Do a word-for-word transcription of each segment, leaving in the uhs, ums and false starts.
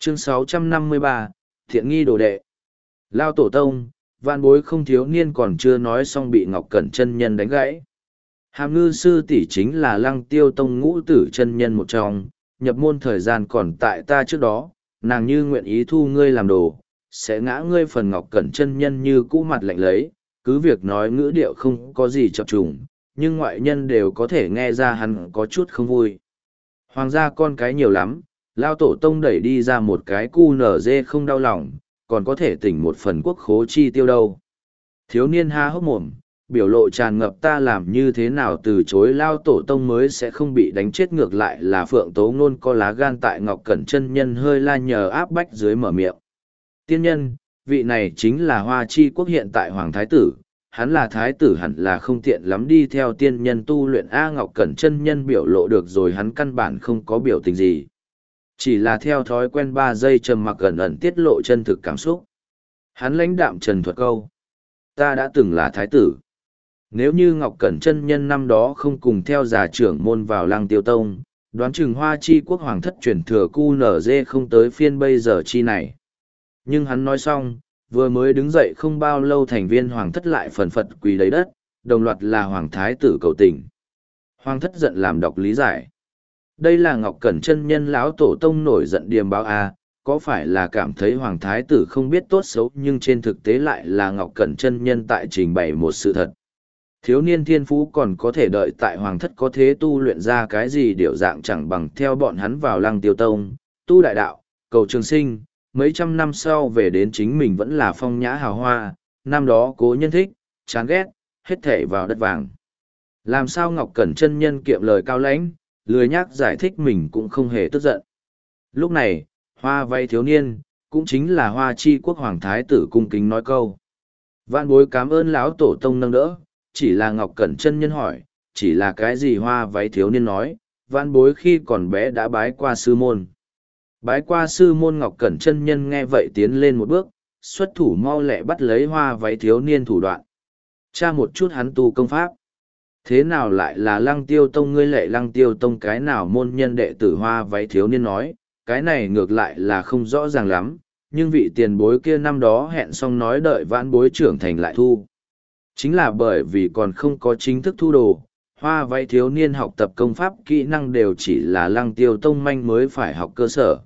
Chương sáu trăm năm mươi ba, Thiện nghi đồ đệ. Lao tổ tông, vạn bối không thiếu niên còn chưa nói xong bị Ngọc Cẩn chân nhân đánh gãy. Hàm ngư sư tỷ chính là Lăng Tiêu tông ngũ tử chân nhân một trong, nhập môn thời gian còn tại ta trước đó, nàng như nguyện ý thu ngươi làm đồ, sẽ ngã ngươi phần Ngọc Cẩn chân nhân như cũ mặt lạnh lấy, cứ việc nói ngữ điệu không có gì chập trùng, nhưng ngoại nhân đều có thể nghe ra hắn có chút không vui. Hoàng gia con cái nhiều lắm, Lao tổ tông đẩy đi ra một cái cu nở dê không đau lòng, còn có thể tỉnh một phần quốc khố chi tiêu đâu. Thiếu niên há hốc mồm, biểu lộ tràn ngập ta làm như thế nào từ chối Lao tổ tông mới sẽ không bị đánh chết, ngược lại là Phượng Tố Ngôn có lá gan tại Ngọc Cẩn chân nhân hơi la nhờ áp bách dưới mở miệng. Tiên nhân, vị này chính là Hoa Chi quốc hiện tại Hoàng Thái Tử, hắn là Thái Tử hẳn là không tiện lắm đi theo tiên nhân tu luyện. A Ngọc Cẩn chân nhân biểu lộ được rồi, hắn căn bản không có biểu tình gì. Chỉ là theo thói quen ba giây trầm mặc ẩn ẩn tiết lộ chân thực cảm xúc. Hắn lãnh đạm trần thuật câu. Ta đã từng là Thái Tử. Nếu như Ngọc Cẩn chân nhân năm đó không cùng theo già trưởng môn vào Lăng Tiêu Tông, đoán chừng Hoa Chi quốc hoàng thất chuyển thừa cu nở dê không tới phiên bây giờ chi này. Nhưng hắn nói xong, vừa mới đứng dậy không bao lâu thành viên hoàng thất lại phần phật quỳ lấy đất, đồng loạt là Hoàng Thái Tử cầu tình. Hoàng thất giận làm đọc lý giải. Đây là Ngọc Cẩn chân nhân lão tổ tông nổi giận điềm báo a, có phải là cảm thấy Hoàng Thái Tử không biết tốt xấu, nhưng trên thực tế lại là Ngọc Cẩn chân nhân tại trình bày một sự thật. Thiếu niên thiên phú còn có thể đợi tại Hoàng thất có thế tu luyện ra cái gì điều dạng chẳng bằng theo bọn hắn vào Lăng Tiêu Tông, tu đại đạo, cầu trường sinh, mấy trăm năm sau về đến chính mình vẫn là phong nhã hào hoa, năm đó cố nhân thích, chán ghét, hết thể vào đất vàng. Làm sao Ngọc Cẩn chân nhân kiệm lời cao lãnh, lười nhác giải thích mình cũng không hề tức giận. Lúc này, Hoa Vay thiếu niên, cũng chính là Hoa Chi quốc Hoàng Thái Tử cung kính nói câu. Vạn bối cảm ơn lão tổ tông nâng đỡ, chỉ là Ngọc Cẩn chân nhân hỏi, chỉ là cái gì Hoa Váy thiếu niên nói, vạn bối khi còn bé đã bái qua sư môn. Bái qua sư môn. Ngọc Cẩn chân nhân nghe vậy tiến lên một bước, xuất thủ mau lẹ bắt lấy Hoa Váy thiếu niên thủ đoạn. Tra một chút hắn tu công pháp. Thế nào lại là Lăng Tiêu Tông, ngươi lệ Lăng Tiêu Tông cái nào môn nhân đệ tử Hoa Váy thiếu niên nói, cái này ngược lại là không rõ ràng lắm, nhưng vị tiền bối kia năm đó hẹn xong nói đợi vãn bối trưởng thành lại thu. Chính là bởi vì còn không có chính thức thu đồ, Hoa Váy thiếu niên học tập công pháp kỹ năng đều chỉ là Lăng Tiêu Tông manh mới phải học cơ sở.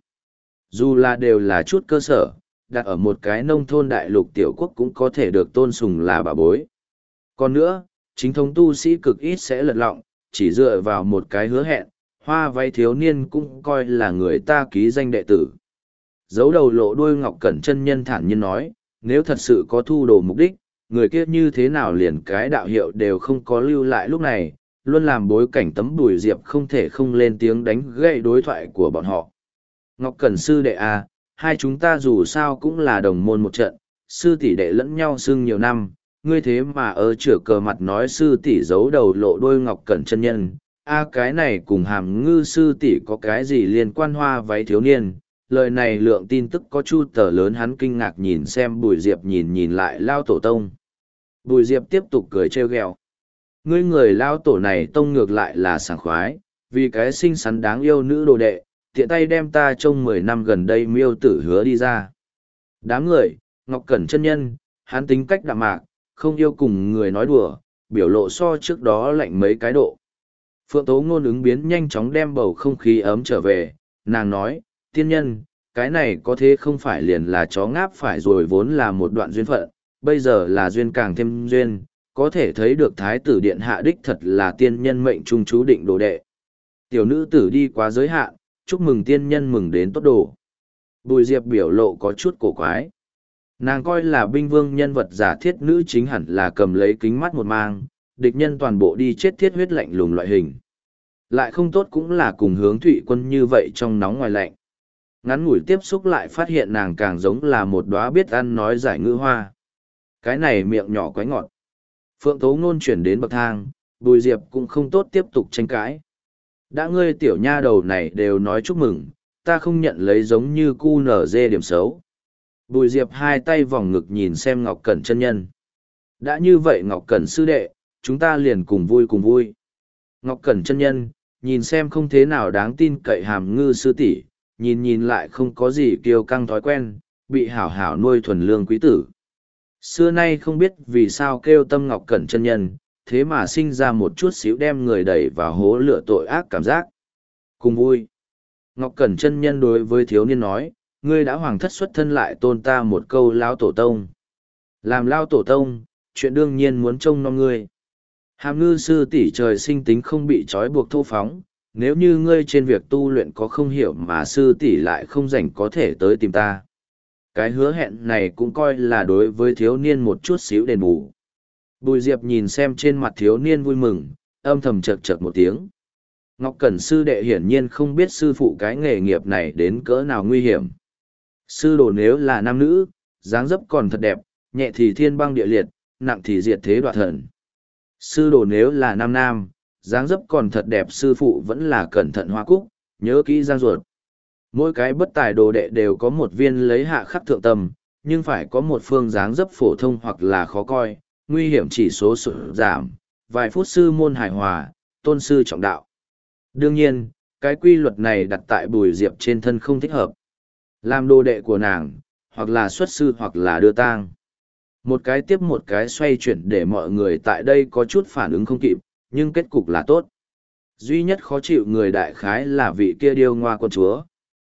Dù là đều là chút cơ sở, đặt ở một cái nông thôn đại lục tiểu quốc cũng có thể được tôn sùng là bà bối. Còn nữa, chính thống tu sĩ cực ít sẽ lật lọng, chỉ dựa vào một cái hứa hẹn, Hoa Váy thiếu niên cũng coi là người ta ký danh đệ tử. Giấu đầu lộ đuôi Ngọc Cẩn chân nhân thản nhiên nói, nếu thật sự có thu đồ mục đích, người kia như thế nào liền cái đạo hiệu đều không có lưu lại lúc này, luôn làm bối cảnh tấm Bùi Diệp không thể không lên tiếng đánh gậy đối thoại của bọn họ. Ngọc Cẩn sư đệ à, hai chúng ta dù sao cũng là đồng môn một trận, sư tỷ đệ lẫn nhau xưng nhiều năm, ngươi thế mà ở chửa cờ mặt nói sư tỷ giấu đầu lộ đôi Ngọc Cẩn chân nhân, a à, cái này cùng Hàm Ngư sư tỷ có cái gì liên quan? Hoa Váy thiếu niên, lời này lượng tin tức có chu tờ lớn. Hắn kinh ngạc nhìn xem Bùi Diệp, nhìn nhìn lại Lao tổ tông. Bùi Diệp tiếp tục cười trêu ghẹo, ngươi người Lao tổ này tông ngược lại là sảng khoái, vì cái xinh xắn đáng yêu nữ đồ đệ, tiện tay đem ta trong mười năm gần đây miêu tử hứa đi ra. Đám người, Ngọc Cẩn chân nhân, hắn tính cách đạm mạc, không yêu cùng người nói đùa, biểu lộ so trước đó lạnh mấy cái độ. Phượng Tố Ngôn ứng biến nhanh chóng đem bầu không khí ấm trở về, nàng nói, tiên nhân, cái này có thế không phải liền là chó ngáp phải rồi, vốn là một đoạn duyên phận, bây giờ là duyên càng thêm duyên, có thể thấy được Thái tử điện hạ đích thật là tiên nhân mệnh trung chú định đồ đệ. Tiểu nữ tử đi quá giới hạn, chúc mừng tiên nhân mừng đến tốt đồ. Bùi Diệp biểu lộ có chút cổ quái. Nàng coi là binh vương nhân vật giả thiết nữ chính hẳn là cầm lấy kính mắt một mang, địch nhân toàn bộ đi chết thiết huyết lạnh lùng loại hình. Lại không tốt cũng là cùng Hướng Thụy Quân như vậy trong nóng ngoài lạnh. Ngắn ngủi tiếp xúc lại phát hiện nàng càng giống là một đóa biết ăn nói giải ngữ hoa. Cái này miệng nhỏ quái ngọt. Phượng Tố Ngôn chuyển đến bậc thang, Bùi Diệp cũng không tốt tiếp tục tranh cãi. Đã ngươi tiểu nha đầu này đều nói chúc mừng, ta không nhận lấy giống như cu nở dê điểm xấu. Bùi Diệp hai tay vòng ngực nhìn xem Ngọc Cẩn chân nhân. Đã như vậy Ngọc Cẩn sư đệ, chúng ta liền cùng vui cùng vui. Ngọc Cẩn chân nhân, nhìn xem không thế nào đáng tin cậy Hàm Ngư sư tỷ, nhìn nhìn lại không có gì kiêu căng thói quen, bị hảo hảo nuôi thuần lương quý tử. Xưa nay không biết vì sao kêu Tâm Ngọc Cẩn chân nhân, thế mà sinh ra một chút xíu đem người đẩy vào hố lửa tội ác cảm giác. Cùng vui. Ngọc Cẩn chân nhân đối với thiếu niên nói, ngươi đã hoàng thất xuất thân lại tôn ta một câu lao tổ tông. Làm lao tổ tông, chuyện đương nhiên muốn trông nom ngươi. Hàm ngư sư tỷ trời sinh tính không bị trói buộc thô phóng, nếu như ngươi trên việc tu luyện có không hiểu mà sư tỷ lại không rảnh có thể tới tìm ta. Cái hứa hẹn này cũng coi là đối với thiếu niên một chút xíu đền bù. Bùi Diệp nhìn xem trên mặt thiếu niên vui mừng, âm thầm chật chật một tiếng. Ngọc Cẩn sư đệ hiển nhiên không biết sư phụ cái nghề nghiệp này đến cỡ nào nguy hiểm. Sư đồ nếu là nam nữ, dáng dấp còn thật đẹp, nhẹ thì thiên băng địa liệt, nặng thì diệt thế đoạt thần. Sư đồ nếu là nam nam, dáng dấp còn thật đẹp, sư phụ vẫn là cẩn thận hoa cúc, nhớ kỹ giang ruột. Mỗi cái bất tài đồ đệ đều có một viên lấy hạ khắc thượng tâm, nhưng phải có một phương dáng dấp phổ thông hoặc là khó coi, nguy hiểm chỉ số sụt giảm, vài phút sư môn hài hòa, tôn sư trọng đạo. Đương nhiên, cái quy luật này đặt tại Bùi Diệp trên thân không thích hợp. Làm đồ đệ của nàng, hoặc là xuất sư hoặc là đưa tang. Một cái tiếp một cái xoay chuyển để mọi người tại đây có chút phản ứng không kịp, nhưng kết cục là tốt. Duy nhất khó chịu người đại khái là vị kia điêu ngoa quân chúa.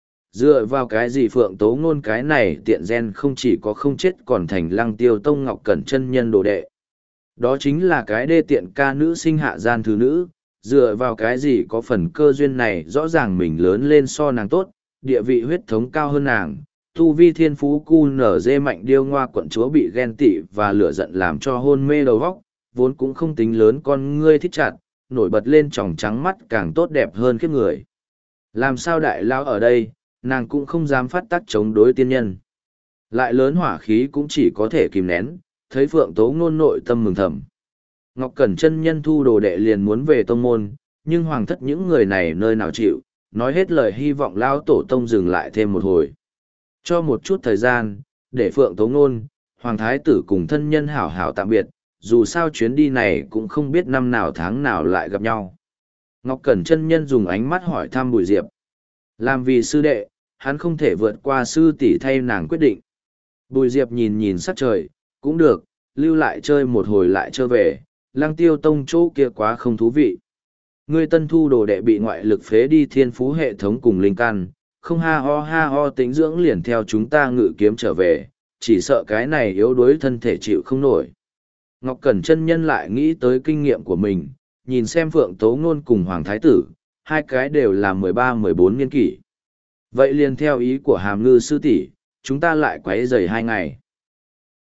Dựa vào cái gì Phượng Tố Ngôn cái này tiện gen không chỉ có không chết còn thành Lăng Tiêu Tông Ngọc Cẩn chân nhân đồ đệ. Đó chính là cái đê tiện ca nữ sinh hạ gian thứ nữ, dựa vào cái gì có phần cơ duyên này rõ ràng mình lớn lên so nàng tốt, địa vị huyết thống cao hơn nàng, tu vi thiên phú cu nở dê mạnh điêu ngoa quận chúa bị ghen tị và lửa giận làm cho hôn mê đầu vóc, vốn cũng không tính lớn con ngươi thích chặt, nổi bật lên tròng trắng mắt càng tốt đẹp hơn khiếp người. Làm sao đại lao ở đây, nàng cũng không dám phát tác chống đối tiên nhân. Lại lớn hỏa khí cũng chỉ có thể kìm nén, thấy Phượng Tố Ngôn nội tâm mừng thầm. Ngọc Cẩn chân nhân thu đồ đệ liền muốn về tông môn, nhưng hoàng thất những người này nơi nào chịu, nói hết lời hy vọng lao tổ tông dừng lại thêm một hồi. Cho một chút thời gian, để Phượng Tố Ngôn, hoàng thái tử cùng thân nhân hảo hảo tạm biệt, dù sao chuyến đi này cũng không biết năm nào tháng nào lại gặp nhau. Ngọc Cẩn chân nhân dùng ánh mắt hỏi thăm Bùi Diệp. Làm vì sư đệ, hắn không thể vượt qua sư tỷ thay nàng quyết định. Bùi Diệp nhìn nhìn sắc trời, cũng được, lưu lại chơi một hồi lại trở về, Lăng Tiêu Tông chỗ kia quá không thú vị. Ngươi tân thu đồ đệ bị ngoại lực phế đi thiên phú hệ thống cùng linh căn, không ha ho ha ho tính dưỡng liền theo chúng ta ngự kiếm trở về, chỉ sợ cái này yếu đuối thân thể chịu không nổi. Ngọc Cẩn chân nhân lại nghĩ tới kinh nghiệm của mình, nhìn xem Phượng Tố Ngôn cùng Hoàng Thái Tử, hai cái đều là mười ba mười bốn niên kỷ. Vậy liền theo ý của Hàm Ngư sư tỷ, chúng ta lại quấy rầy hai ngày.